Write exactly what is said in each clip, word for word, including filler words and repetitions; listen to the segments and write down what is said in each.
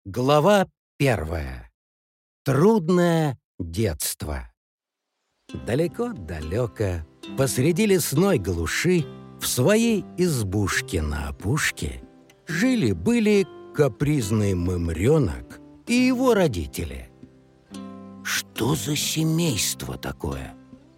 Глава первая. Трудное детство. Далеко-далеко, посреди лесной глуши, в своей избушке на опушке, жили-были капризный мымрёнок и его родители. Что за семейство такое?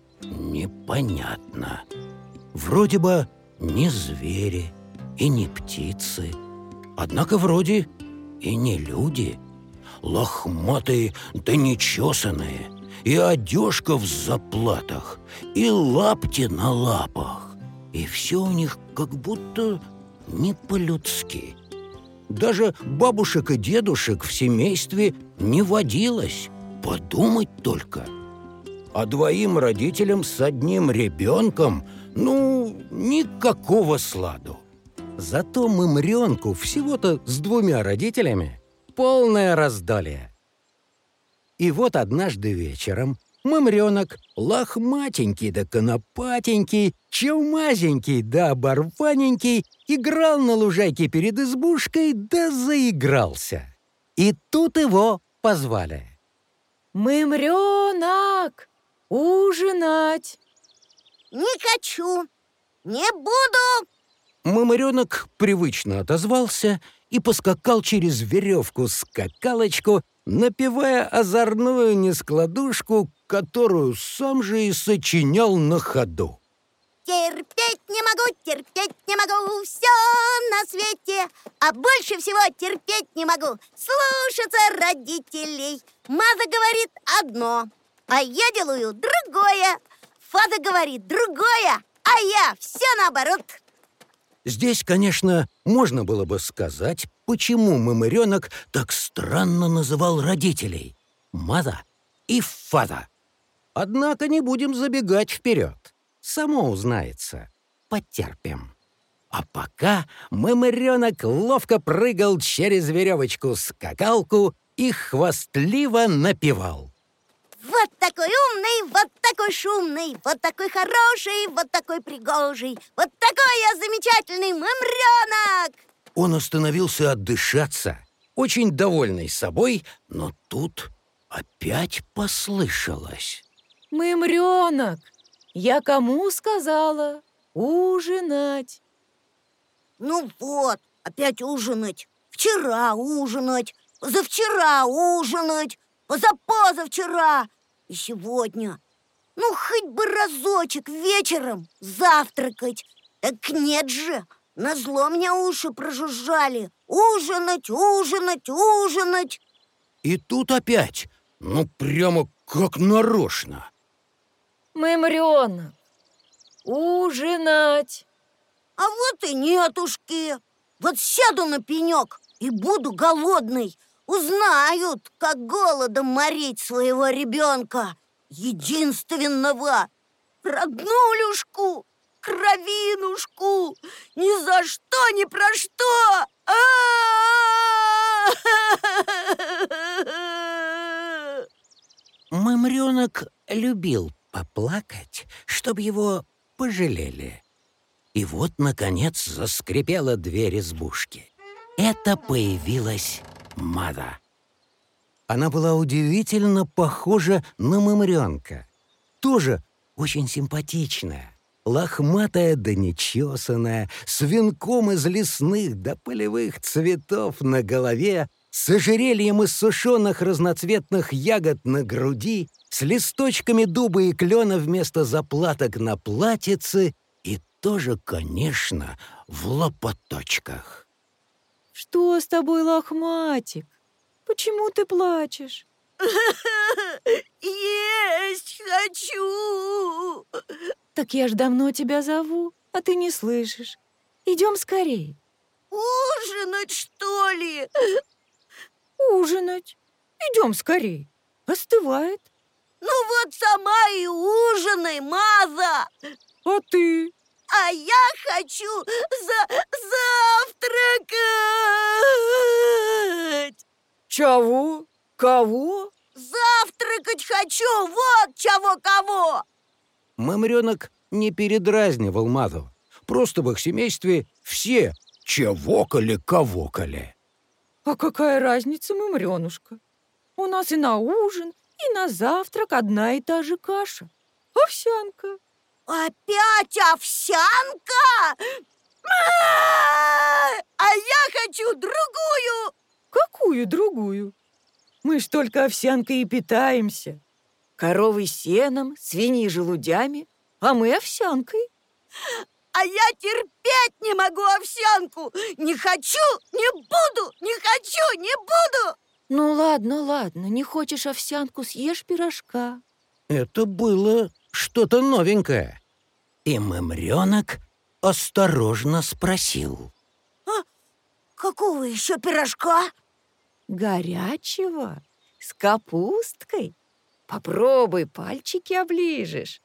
Непонятно. Вроде бы не звери и не птицы, однако вроде и не люди. Лохматые да нечесанные, и одежка в заплатах, и лапти на лапах. И все у них как будто не по-людски. Даже бабушек и дедушек в семействе не водилось. Подумать только. А двоим родителям с одним ребенком, ну, никакого сладу. Зато мымрёнку всего-то с двумя родителями полное раздолье. И вот однажды вечером мымрёнок, лохматенький да конопатенький, чумазенький да оборваненький, играл на лужайке перед избушкой да заигрался. И тут его позвали. «Мымрёнок, ужинать!» «Не хочу! Не буду!» Мымрёнок привычно отозвался и поскакал через веревку-скакалочку, напевая озорную нескладушку, которую сам же и сочинял на ходу. Терпеть не могу, терпеть не могу все на свете, а больше всего терпеть не могу слушаться родителей. Маза говорит одно, а я делаю другое. Фаза говорит другое, а я все наоборот. Здесь, конечно, можно было бы сказать, почему мымрёнок так странно называл родителей Маза и Фаза. Однако не будем забегать вперед. Само узнается. Потерпим. А пока мымрёнок ловко прыгал через веревочку-скакалку и хвастливо напевал. Вот такой умный, вот такой шумный, вот такой хороший, вот такой пригожий, вот такой я замечательный мымрёнок! Он остановился отдышаться, очень довольный собой, но тут опять послышалось. Мымрёнок, я кому сказала ужинать? Ну вот, опять ужинать. Вчера ужинать, позавчера ужинать, позапозавчера и сегодня. Ну, хоть бы разочек вечером завтракать. Так нет же, назло мне уши прожужжали. Ужинать, ужинать, ужинать. И тут опять, ну прямо как нарочно. Мымрёнок, ужинать! А вот и нетушки. Вот сяду на пенек и буду голодной. Узнают, как голодом морить своего ребенка, единственного, роднулюшку, кровинушку, ни за что, ни про что. Мымрёнок любил поплакать, чтобы его пожалели. И вот, наконец, заскрипела дверь избушки. Это появилась Маза. Она была удивительно похожа на мымрёнка. Тоже очень симпатичная, лохматая да нечесанная, с венком из лесных да полевых цветов на голове, с ожерельем из сушеных разноцветных ягод на груди, с листочками дуба и клена вместо заплаток на платьице и тоже, конечно, в лопаточках. Что с тобой, лохматик? Почему ты плачешь? Есть хочу! Так я ж давно тебя зову, а ты не слышишь. Идем скорей. Ужинать, что ли? Ужинать. Идем скорей. Остывает. Ну вот сама и ужинай, Маза! А ты? А я хочу за завтракать! Чего? Кого? Завтракать хочу, вот чего кого! Мымрёнок не передразнивал Мазу. Просто в их семействе все чавокали-кавокали. А какая разница, мымрёнушка? У нас и на ужин, и на завтрак одна и та же каша. Овсянка. Опять овсянка? А я хочу другую. Какую другую? Мы ж только овсянкой и питаемся. Коровы сеном, свиньи желудями, а мы овсянкой. А я терпеть не могу овсянку. Не хочу, не буду, не хочу, не буду. Ну ладно, ладно, не хочешь овсянку, съешь пирожка. Это было что-то новенькое. И мымрёнок осторожно спросил. А какого еще пирожка? Горячего, с капусткой. Попробуй, пальчики оближешь.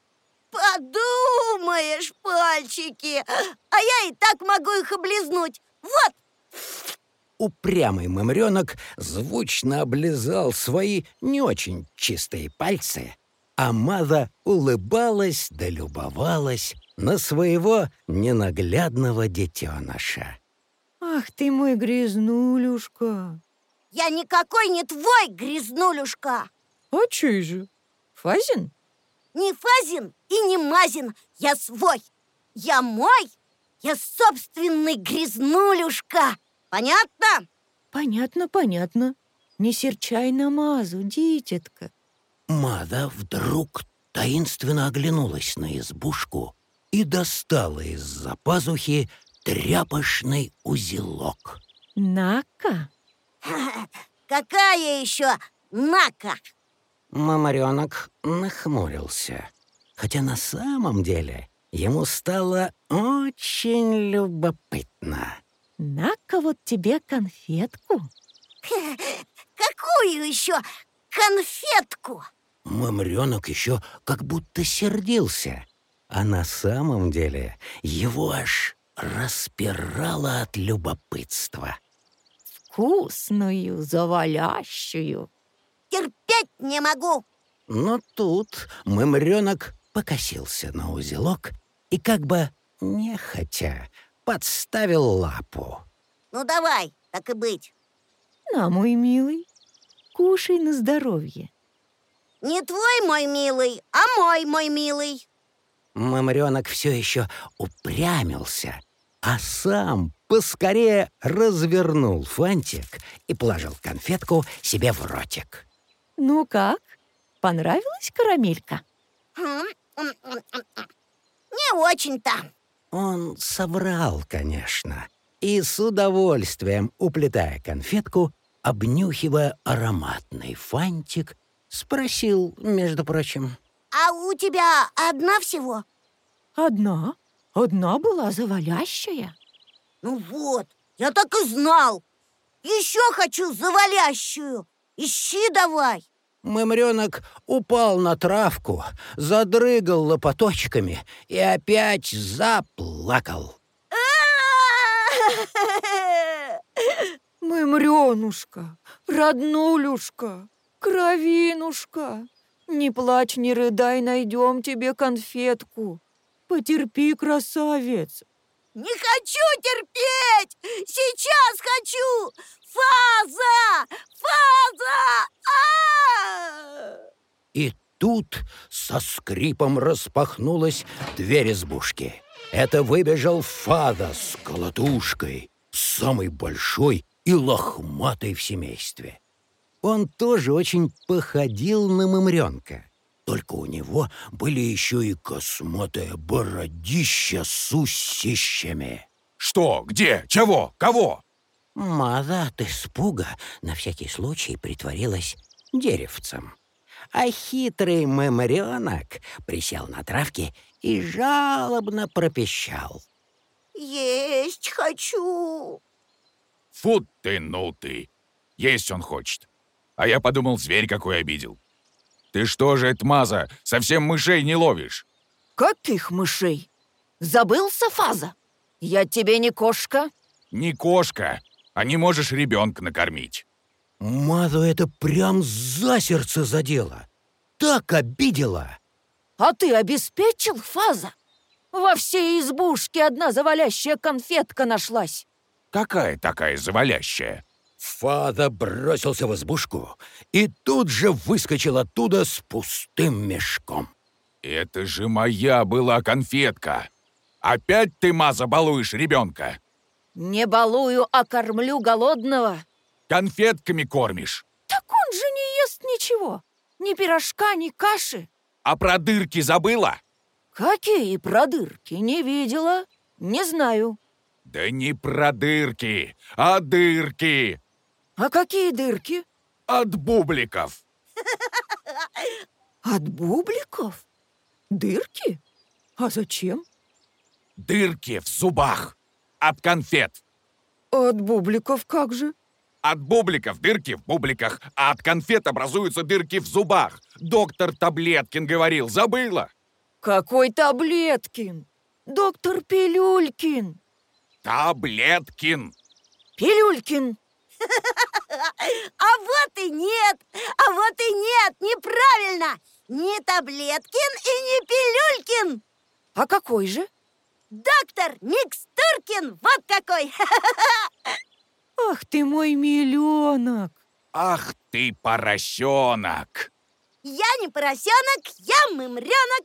Подумаешь, пальчики. А я и так могу их облизнуть. Вот. Упрямый мымрёнок звучно облизал свои не очень чистые пальцы, а Маза улыбалась да любовалась на своего ненаглядного детеныша. Ах ты мой грязнулюшка. Я никакой не твой, грязнулюшка. А чей же? Фазин? Не Фазин и не Мазин. Я свой. Я мой. Я собственный грязнулюшка. Понятно? Понятно, понятно. Не серчай на Мазу, дитятка. Маза вдруг таинственно оглянулась на избушку и достала из-за пазухи тряпочный узелок. На-ка. Какая еще нака? Мамарёнок нахмурился, хотя на самом деле ему стало очень любопытно. На-ка вот тебе конфетку. Какую еще конфетку? Мамрёнок еще как будто сердился, а на самом деле его аж распирало от любопытства. Вкусную, завалящую. Терпеть не могу. Но тут мымрёнок покосился на узелок и как бы нехотя подставил лапу. Ну давай, так и быть. На, мой милый, кушай на здоровье. Не твой, мой милый, а мой, мой милый. Мымрёнок все еще упрямился, а сам поскорее развернул фантик и положил конфетку себе в ротик. Ну как? Понравилась карамелька? Не очень-то. Он соврал, конечно, и с удовольствием, уплетая конфетку, обнюхивая ароматный фантик, спросил, между прочим: А у тебя одна всего? Одна. Одна была завалящая. Ну вот, я так и знал. Еще хочу завалящую. Ищи давай. Мымрёнок упал на травку, задрыгал лопаточками и опять заплакал. Мымрёнушка, роднулюшка, кровинушка, не плачь, не рыдай, найдем тебе конфетку. Потерпи, красавец. Не хочу терпеть! Сейчас хочу! Фаза! Фаза! А! И тут со скрипом распахнулась дверь избушки. Это выбежал Фаза с колотушкой, самый большой и лохматый в семействе. Он тоже очень походил на мымрёнка, только у него были еще и косматое бородища с усищами. Что? Где? Чего? Кого? Маза от испуга на всякий случай притворилась деревцем. А хитрый мымрёнок присел на травке и жалобно пропищал: Есть хочу. Фу ты, ну ты. Есть он хочет. А я подумал, зверь какой обидел. Ты что же, Этмаза, совсем мышей не ловишь? Каких мышей? Забылся, Фаза? Я тебе не кошка. Не кошка, а не можешь ребенка накормить. Мазу это прям за сердце задело. Так обидела. А ты обеспечил, Фаза? Во всей избушке одна завалящая конфетка нашлась. Какая такая завалящая? Фада бросился в избушку и тут же выскочил оттуда с пустым мешком. Это же моя была конфетка. Опять ты, Маза, балуешь ребенка? Не балую, а кормлю голодного. Конфетками кормишь. Так он же не ест ничего. Ни пирожка, ни каши. А про дырки забыла? Какие продырки? Не видела. Не знаю. Да не про дырки, а дырки. А какие дырки? От бубликов. От бубликов? Дырки? А зачем? Дырки в зубах. От конфет. От бубликов как же? От бубликов дырки в бубликах, а от конфет образуются дырки в зубах. Доктор Таблеткин говорил, забыла? Какой Таблеткин? Доктор Пилюлькин. Таблеткин. Пилюлькин. А вот и нет, а вот и нет, неправильно. Не Таблеткин и не Пилюлькин. А какой же? Доктор Микстуркин, вот какой. Ах ты мой миленок. Ах ты, поросенок. Я не поросенок, я мымренок.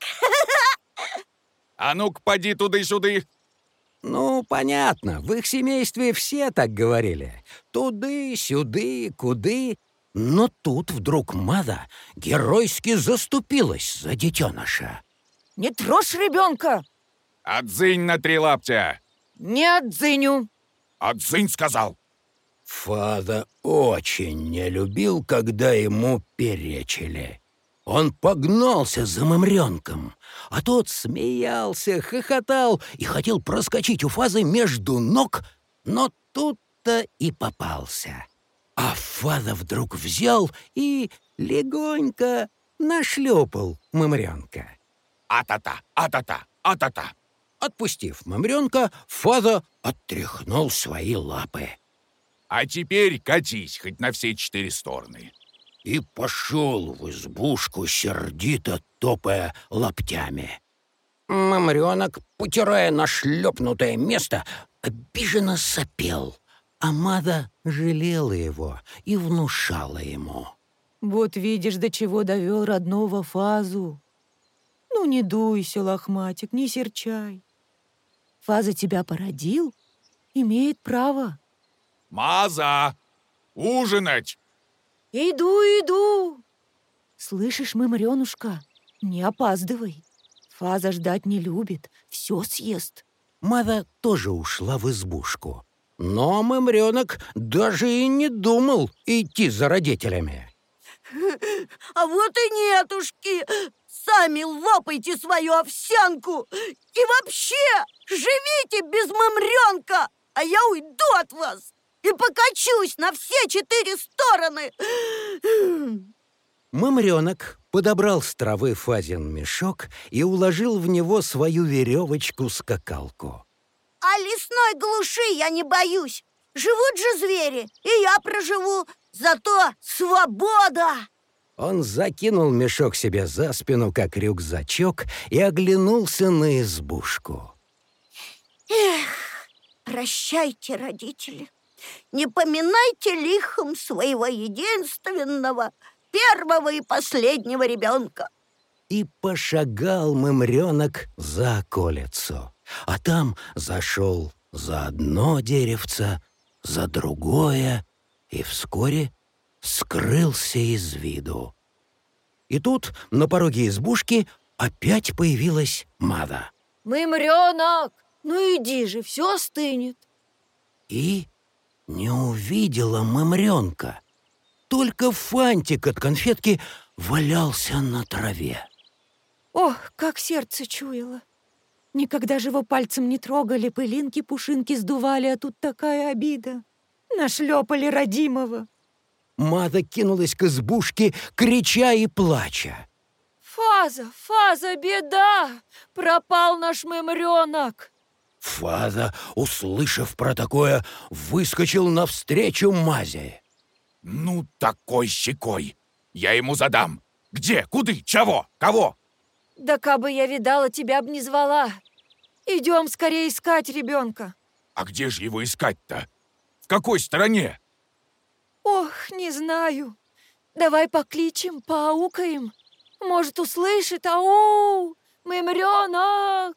А ну-ка, поди туды-сюды. Ну, понятно, в их семействе все так говорили. Туды, сюды, куды. Но тут вдруг Мада геройски заступилась за детеныша. Не трожь ребенка. Отзынь на три лаптя. Не отзыню. Отзынь, сказал. Фада очень не любил, когда ему перечили. Он погнался за мымренком, а тот смеялся, хохотал и хотел проскочить у Фазы между ног, но тут-то и попался. А Фада вдруг взял и легонько нашлепал мымренка. А-та-та, а-та-та, а-та-та. Отпустив мымренка, Фада оттряхнул свои лапы. А теперь катись хоть на все четыре стороны. И пошел в избушку, сердито топая лаптями. Мымренок, потирая нашлепнутое место, обиженно сопел, а Мада жалела его и внушала ему. Вот видишь, до чего довел родного Фазу. Ну, не дуйся, лохматик, не серчай. Фаза тебя породил, имеет право. Маза, ужинать! Иду, иду. Слышишь, мымренушка, не опаздывай. Фаза ждать не любит, все съест. Мада тоже ушла в избушку. Но мымренок даже и не думал идти за родителями. А вот и нетушки. Сами лопайте свою овсянку. И вообще, живите без мымренка, а я уйду от вас и покачусь на все четыре стороны. Мымренок подобрал с травы Фазин мешок и уложил в него свою веревочку-скакалку. А лесной глуши я не боюсь. Живут же звери, и я проживу. Зато свобода! Он закинул мешок себе за спину, как рюкзачок, и оглянулся на избушку. Эх, прощайте, родители. Не поминайте лихом своего единственного, первого и последнего ребенка. И пошагал мымренок за околицу, а там зашел за одно деревце, за другое, и вскоре скрылся из виду. И тут на пороге избушки опять появилась Мада. Мымренок, ну иди же, все остынет. И не увидела мымренка. Только фантик от конфетки валялся на траве. Ох, как сердце чуяло. Никогда же его пальцем не трогали, пылинки, пушинки сдували, а тут такая обида. Нашлепали родимого. Мада кинулась к избушке, крича и плача. Фаза, Фаза, беда! Пропал наш мымренок. Фаза, услышав про такое, выскочил навстречу Мазе. Ну, такой щекой. Я ему задам. Где, куды, чего, кого? Да кабы я видала, тебя б не звала. Идем скорее искать ребенка. А где же его искать-то? В какой стране? Ох, не знаю. Давай покличем, поаукаем. Может, услышит. Ау! Мымрёнок!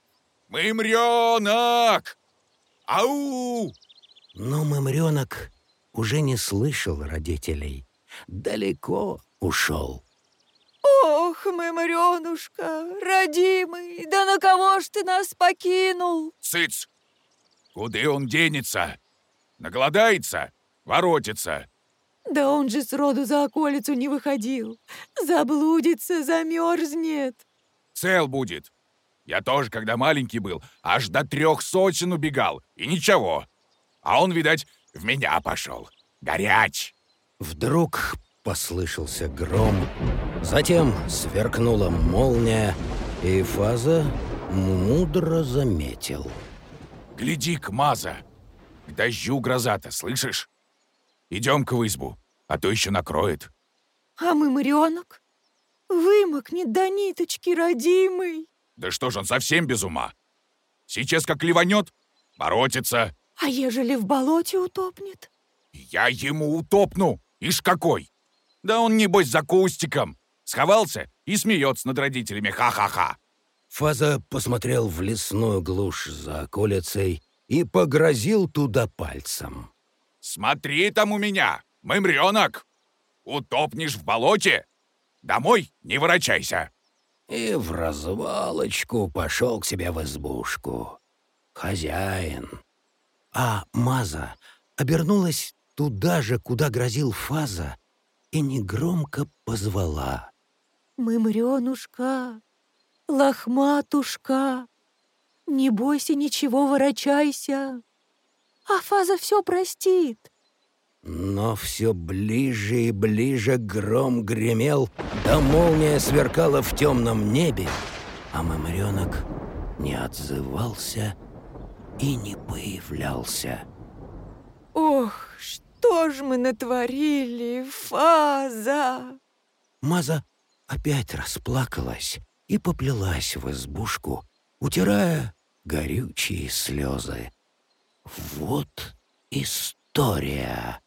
Мымрёнок! Ау! Но мымрёнок уже не слышал родителей. Далеко ушел. Ох, мымрёнушка, родимый, да на кого ж ты нас покинул? Цыц! Куда он денется? Наголодается? Воротится. Да он же сроду за околицу не выходил. Заблудится, замерзнет. Цел будет. Я тоже, когда маленький был, аж до трех сотен убегал. И ничего. А он, видать, в меня пошел. Горяч. Вдруг послышался гром, затем сверкнула молния, и Фаза мудро заметил. Гляди-ка, Маза, к дождю гроза-то, слышишь? Идем-ка в избу, а то еще накроет. А мымрёнок? Вымокнет до ниточки, родимый. Да что ж он совсем без ума? Сейчас как ливанет, воротится. А ежели в болоте утопнет? Я ему утопну, ишь какой. Да он, небось, за кустиком. Сховался и смеется над родителями, ха-ха-ха. Фаза посмотрел в лесную глушь за околицей и погрозил туда пальцем. Смотри там у меня, мымрёнок. Утопнешь в болоте, домой не ворочайся. И в развалочку пошел к себе в избушку. Хозяин. А Маза обернулась туда же, куда грозил Фаза, и негромко позвала. Мымрёнушка, лохматушка, не бойся ничего, ворочайся. А Фаза все простит. Но все ближе и ближе гром гремел, да молния сверкала в темном небе, а мымрёнок не отзывался и не появлялся. Ох, что ж мы натворили, Фаза! Маза опять расплакалась и поплелась в избушку, утирая горючие слезы. Вот история.